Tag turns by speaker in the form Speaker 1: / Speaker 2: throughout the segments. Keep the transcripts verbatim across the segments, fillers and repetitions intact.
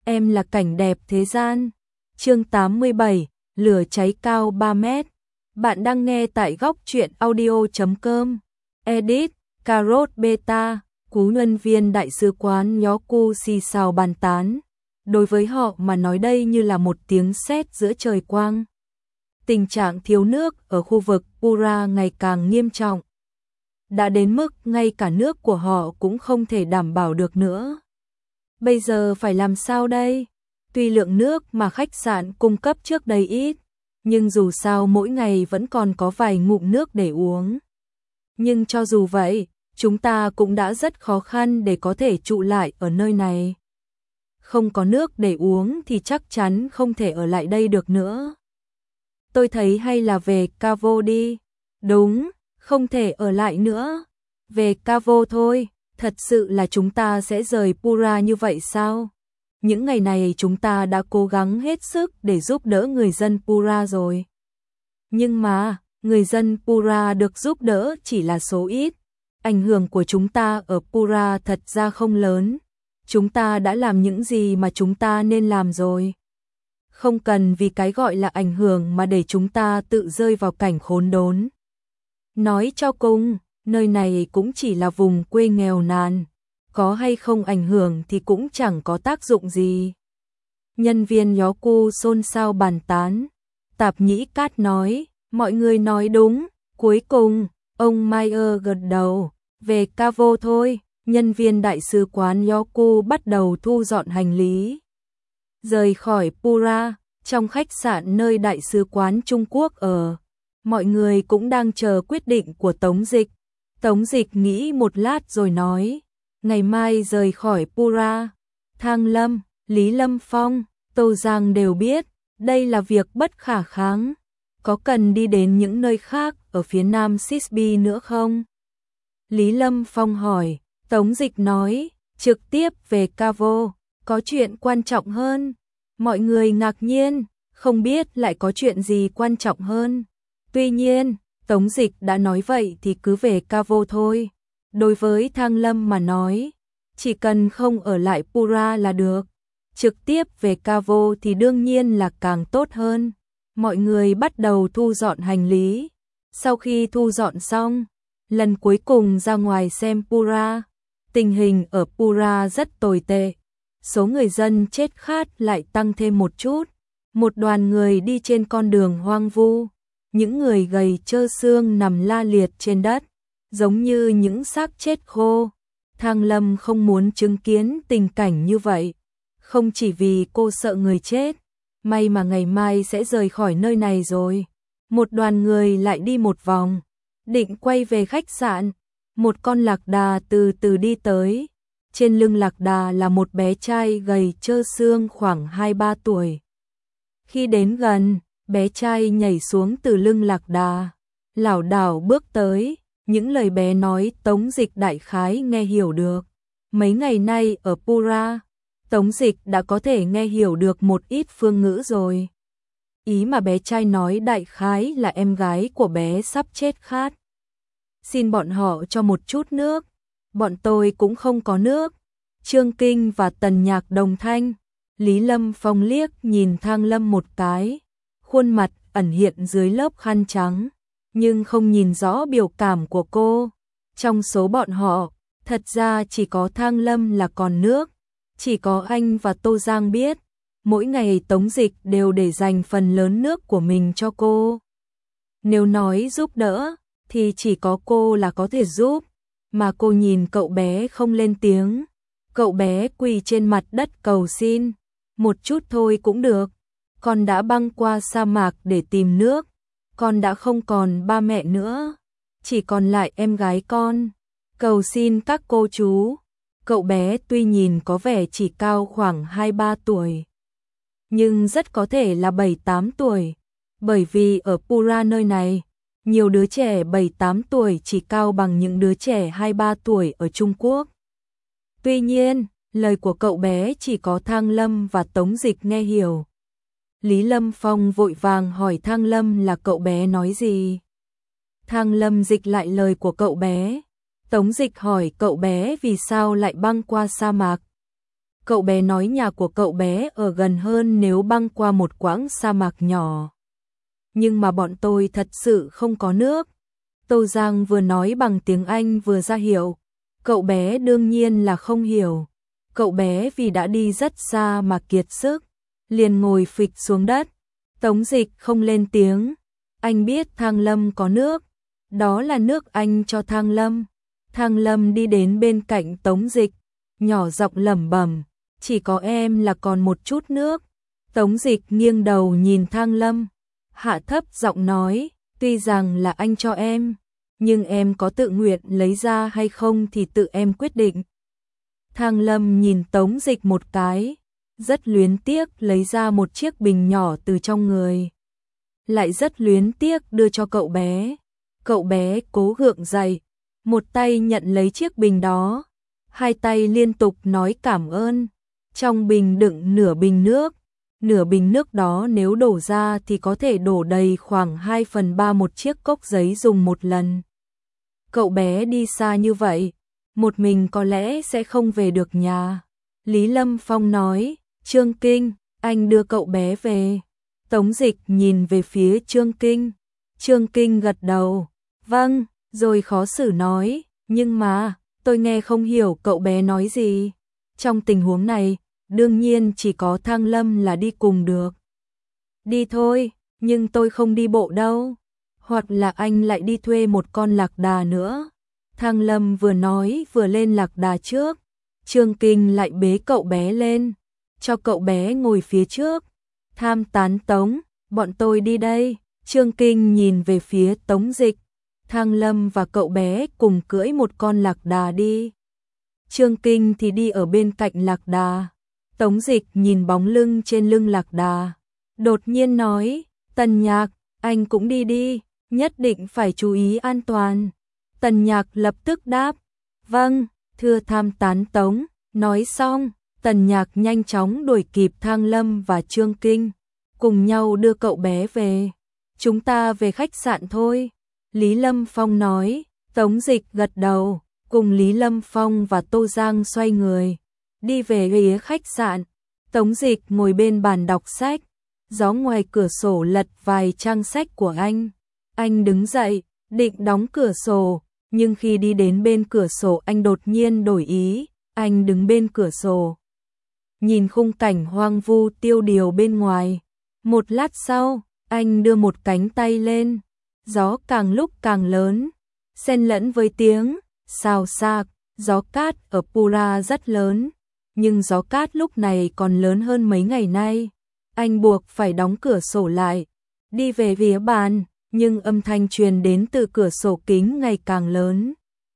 Speaker 1: em là cảnh đẹp thế gian. Chương tám mươi bảy, lửa cháy cao ba mét. Bạn đang nghe tại góc truyện audio chấm com. Edit, Carrot Beta, cú nhân viên đại sứ quán Yoku xì xào bàn tán. Đối với họ mà nói đây như là một tiếng sét giữa trời quang. Tình trạng thiếu nước ở khu vực Pura ngày càng nghiêm trọng. Đã đến mức ngay cả nước của họ cũng không thể đảm bảo được nữa. Bây giờ phải làm sao đây? Tuy lượng nước mà khách sạn cung cấp trước đây ít, nhưng dù sao mỗi ngày vẫn còn có vài ngụm nước để uống. Nhưng cho dù vậy, chúng ta cũng đã rất khó khăn để có thể trụ lại ở nơi này. Không có nước để uống thì chắc chắn không thể ở lại đây được nữa. Tôi thấy hay là về Cavo đi. Đúng, không thể ở lại nữa. Về Cavo thôi, thật sự là chúng ta sẽ rời Pura như vậy sao? Những ngày này chúng ta đã cố gắng hết sức để giúp đỡ người dân Pura rồi. Nhưng mà, người dân Pura được giúp đỡ chỉ là số ít. Ảnh hưởng của chúng ta ở Pura thật ra không lớn. Chúng ta đã làm những gì mà chúng ta nên làm rồi. Không cần vì cái gọi là ảnh hưởng mà để chúng ta tự rơi vào cảnh khốn đốn. Nói cho cùng, nơi này cũng chỉ là vùng quê nghèo nàn. Có hay không ảnh hưởng thì cũng chẳng có tác dụng gì. Nhân viên Yoku xôn xao bàn tán. Tạp Nhĩ Cát nói, mọi người nói đúng. Cuối cùng, ông Mayer gật đầu. Về Cavo thôi. Nhân viên đại sứ quán Yoku bắt đầu thu dọn hành lý. Rời khỏi Pura, trong khách sạn nơi đại sứ quán Trung Quốc ở, mọi người cũng đang chờ quyết định của Tống Dịch. Tống Dịch nghĩ một lát rồi nói, ngày mai rời khỏi Pura. Thang Lâm, Lý Lâm Phong, Tô Giang đều biết, đây là việc bất khả kháng. Có cần đi đến những nơi khác ở phía nam Sisby nữa không? Lý Lâm Phong hỏi. Tống Dịch nói, trực tiếp về Cavo, có chuyện quan trọng hơn. Mọi người ngạc nhiên, không biết lại có chuyện gì quan trọng hơn. Tuy nhiên, Tống Dịch đã nói vậy thì cứ về Cavo thôi. Đối với Thang Lâm mà nói, chỉ cần không ở lại Pura là được. Trực tiếp về Cavo thì đương nhiên là càng tốt hơn. Mọi người bắt đầu thu dọn hành lý. Sau khi thu dọn xong, lần cuối cùng ra ngoài xem Pura. Tình hình ở Pura rất tồi tệ, số người dân chết khát lại tăng thêm một chút. Một đoàn người đi trên con đường hoang vu, những người gầy trơ xương nằm la liệt trên đất, giống như những xác chết khô. Thang Lâm không muốn chứng kiến tình cảnh như vậy, không chỉ vì cô sợ người chết, may mà ngày mai sẽ rời khỏi nơi này rồi. Một đoàn người lại đi một vòng, định quay về khách sạn. Một con lạc đà từ từ đi tới, trên lưng lạc đà là một bé trai gầy trơ xương khoảng hai ba tuổi. Khi đến gần, bé trai nhảy xuống từ lưng lạc đà, lảo đảo bước tới, những lời bé nói Tống Dịch đại khái nghe hiểu được. Mấy ngày nay ở Pura, Tống Dịch đã có thể nghe hiểu được một ít phương ngữ rồi. Ý mà bé trai nói đại khái là em gái của bé sắp chết khát. Xin bọn họ cho một chút nước, bọn tôi cũng không có nước. Trương Kinh và Tần Nhạc đồng thanh. Lý Lâm Phong liếc nhìn Thang Lâm một cái, khuôn mặt ẩn hiện dưới lớp khăn trắng, nhưng không nhìn rõ biểu cảm của cô. Trong số bọn họ, thật ra chỉ có Thang Lâm là còn nước, chỉ có anh và Tô Giang biết, mỗi ngày Tống Dịch đều để dành phần lớn nước của mình cho cô. Nếu nói giúp đỡ, thì chỉ có cô là có thể giúp, mà cô nhìn cậu bé không lên tiếng. Cậu bé quỳ trên mặt đất cầu xin, một chút thôi cũng được. Con đã băng qua sa mạc để tìm nước, con đã không còn ba mẹ nữa, chỉ còn lại em gái con. Cầu xin các cô chú. Cậu bé tuy nhìn có vẻ chỉ cao khoảng hai ba tuổi, nhưng rất có thể là bảy tám tuổi, bởi vì ở Pura nơi này, nhiều đứa trẻ bảy tám tuổi chỉ cao bằng những đứa trẻ hai ba tuổi ở Trung Quốc. Tuy nhiên, lời của cậu bé chỉ có Thang Lâm và Tống Dịch nghe hiểu. Lý Lâm Phong vội vàng hỏi Thang Lâm là cậu bé nói gì. Thang Lâm dịch lại lời của cậu bé. Tống Dịch hỏi cậu bé vì sao lại băng qua sa mạc. Cậu bé nói nhà của cậu bé ở gần hơn nếu băng qua một quãng sa mạc nhỏ. Nhưng mà bọn tôi thật sự không có nước. Tô Giang vừa nói bằng tiếng Anh vừa ra hiệu. Cậu bé đương nhiên là không hiểu. Cậu bé vì đã đi rất xa mà kiệt sức, liền ngồi phịch xuống đất. Tống Dịch không lên tiếng. Anh biết Thang Lâm có nước. Đó là nước anh cho Thang Lâm. Thang Lâm đi đến bên cạnh Tống Dịch, nhỏ giọng lẩm bẩm, chỉ có em là còn một chút nước. Tống Dịch nghiêng đầu nhìn Thang Lâm, hạ thấp giọng nói, tuy rằng là anh cho em, nhưng em có tự nguyện lấy ra hay không thì tự em quyết định. Thang Lâm nhìn Tống Dịch một cái, rất luyến tiếc lấy ra một chiếc bình nhỏ từ trong người. Lại rất luyến tiếc đưa cho cậu bé. Cậu bé cố gượng dậy, một tay nhận lấy chiếc bình đó, hai tay liên tục nói cảm ơn. Trong bình đựng nửa bình nước, nửa bình nước đó nếu đổ ra thì có thể đổ đầy khoảng hai phần ba một chiếc cốc giấy dùng một lần. Cậu bé đi xa như vậy, một mình có lẽ sẽ không về được nhà. Lý Lâm Phong nói, Trương Kinh, anh đưa cậu bé về. Tống Dịch nhìn về phía Trương Kinh. Trương Kinh gật đầu, vâng, rồi khó xử nói, nhưng mà, tôi nghe không hiểu cậu bé nói gì. Trong tình huống này, đương nhiên chỉ có Thang Lâm là đi cùng được. Đi thôi, nhưng tôi không đi bộ đâu. Hoặc là anh lại đi thuê một con lạc đà nữa. Thang Lâm vừa nói vừa lên lạc đà trước. Trương Kinh lại bế cậu bé lên, cho cậu bé ngồi phía trước. Tham tán Tống, bọn tôi đi đây. Trương Kinh nhìn về phía Tống Dịch. Thang Lâm và cậu bé cùng cưỡi một con lạc đà đi. Trương Kinh thì đi ở bên cạnh lạc đà. Tống Dịch nhìn bóng lưng trên lưng lạc đà, đột nhiên nói, Tần Nhạc, anh cũng đi đi, nhất định phải chú ý an toàn. Tần Nhạc lập tức đáp, vâng, thưa tham tán Tống. Nói xong, Tần Nhạc nhanh chóng đuổi kịp Thang Lâm và Trương Kinh, cùng nhau đưa cậu bé về. Chúng ta về khách sạn thôi. Lý Lâm Phong nói. Tống Dịch gật đầu, cùng Lý Lâm Phong và Tô Giang xoay người, đi về phía khách sạn. Tống Dịch ngồi bên bàn đọc sách, gió ngoài cửa sổ lật vài trang sách của anh. Anh đứng dậy, định đóng cửa sổ, nhưng khi đi đến bên cửa sổ anh đột nhiên đổi ý. Anh đứng bên cửa sổ, nhìn khung cảnh hoang vu tiêu điều bên ngoài. Một lát sau, anh đưa một cánh tay lên, gió càng lúc càng lớn, xen lẫn với tiếng xào xạc. Gió cát ở Pura rất lớn, nhưng gió cát lúc này còn lớn hơn mấy ngày nay. Anh buộc phải đóng cửa sổ lại, đi về phía bàn, nhưng âm thanh truyền đến từ cửa sổ kính ngày càng lớn.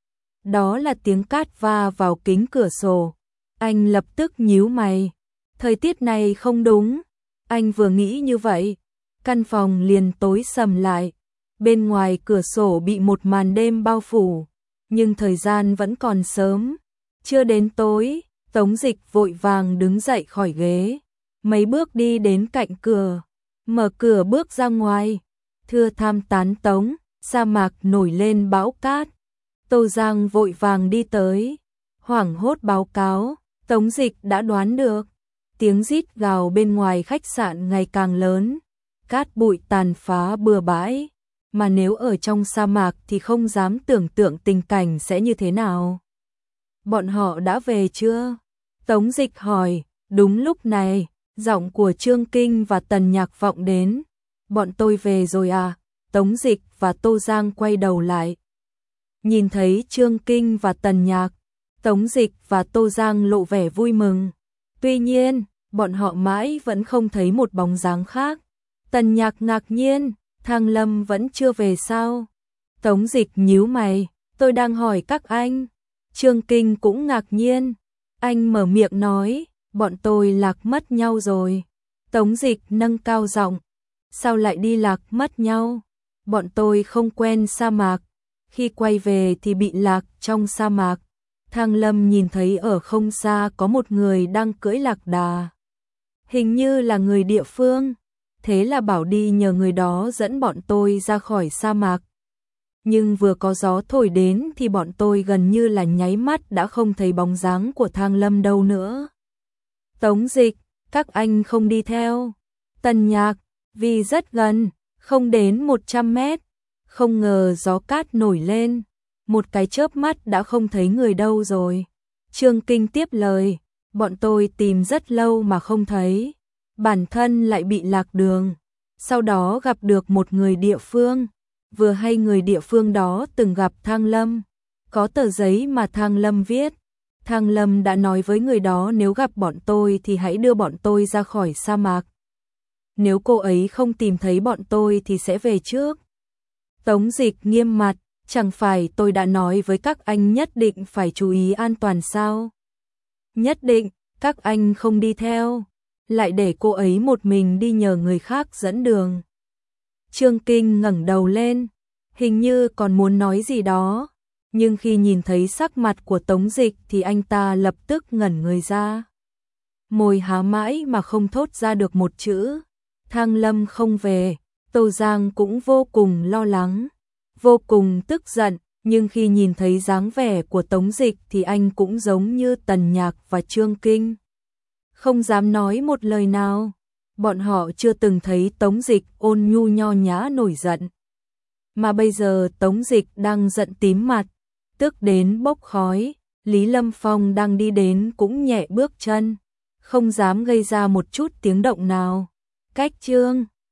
Speaker 1: Đó là tiếng cát va vào kính cửa sổ. Anh lập tức nhíu mày. Thời tiết này không đúng. Anh vừa nghĩ như vậy, căn phòng liền tối sầm lại. Bên ngoài cửa sổ bị một màn đêm bao phủ, nhưng thời gian vẫn còn sớm, chưa đến tối. Tống Dịch vội vàng đứng dậy khỏi ghế, mấy bước đi đến cạnh cửa, mở cửa bước ra ngoài. Thưa tham tán Tống, sa mạc nổi lên bão cát. Tô Giang vội vàng đi tới, hoảng hốt báo cáo. Tống Dịch đã đoán được. Tiếng rít gào bên ngoài khách sạn ngày càng lớn, cát bụi tàn phá bừa bãi, mà nếu ở trong sa mạc thì không dám tưởng tượng tình cảnh sẽ như thế nào. Bọn họ đã về chưa? Tống Dịch hỏi. Đúng lúc này, giọng của Trương Kinh và Tần Nhạc vọng đến. Bọn tôi về rồi à? Tống Dịch và Tô Giang quay đầu lại, nhìn thấy Trương Kinh và Tần Nhạc. Tống Dịch và Tô Giang lộ vẻ vui mừng. Tuy nhiên, bọn họ mãi vẫn không thấy một bóng dáng khác. Tần Nhạc ngạc nhiên, Thang Lâm vẫn chưa về sao? Tống Dịch nhíu mày, tôi đang hỏi các anh. Trương Kinh cũng ngạc nhiên. Anh mở miệng nói, bọn tôi lạc mất nhau rồi. Tống Dịch nâng cao giọng, sao lại đi lạc mất nhau? Bọn tôi không quen sa mạc, khi quay về thì bị lạc trong sa mạc. Thang Lâm nhìn thấy ở không xa có một người đang cưỡi lạc đà, hình như là người địa phương, thế là bảo đi nhờ người đó dẫn bọn tôi ra khỏi sa mạc. Nhưng vừa có gió thổi đến thì bọn tôi gần như là nháy mắt đã không thấy bóng dáng của Thang Lâm đâu nữa. Tống Dịch, các anh không đi theo. Tần Nhạc, vì rất gần, không đến một trăm mét. Không ngờ gió cát nổi lên, một cái chớp mắt đã không thấy người đâu rồi. Trương Kinh tiếp lời, bọn tôi tìm rất lâu mà không thấy, bản thân lại bị lạc đường. Sau đó gặp được một người địa phương, vừa hay người địa phương đó từng gặp Thang Lâm. Có tờ giấy mà Thang Lâm viết. Thang Lâm đã nói với người đó nếu gặp bọn tôi thì hãy đưa bọn tôi ra khỏi sa mạc. Nếu cô ấy không tìm thấy bọn tôi thì sẽ về trước. Tống Dịch nghiêm mặt, chẳng phải tôi đã nói với các anh nhất định phải chú ý an toàn sao? Nhất định, các anh không đi theo, lại để cô ấy một mình đi nhờ người khác dẫn đường. Trương Kinh ngẩng đầu lên, hình như còn muốn nói gì đó, nhưng khi nhìn thấy sắc mặt của Tống Dịch thì anh ta lập tức ngẩn người ra. Môi há mãi mà không thốt ra được một chữ. Thang Lâm không về, Tô Giang cũng vô cùng lo lắng, vô cùng tức giận, nhưng khi nhìn thấy dáng vẻ của Tống Dịch thì anh cũng giống như Tần Nhạc và Trương Kinh. Không dám nói một lời nào, bọn họ chưa từng thấy Tống Dịch ôn nhu nho nhã nổi giận. Mà bây giờ Tống Dịch đang giận tím mặt, tức đến bốc khói, Lý Lâm Phong đang đi đến cũng nhẹ bước chân, không dám gây ra một chút tiếng động nào. Cách Trương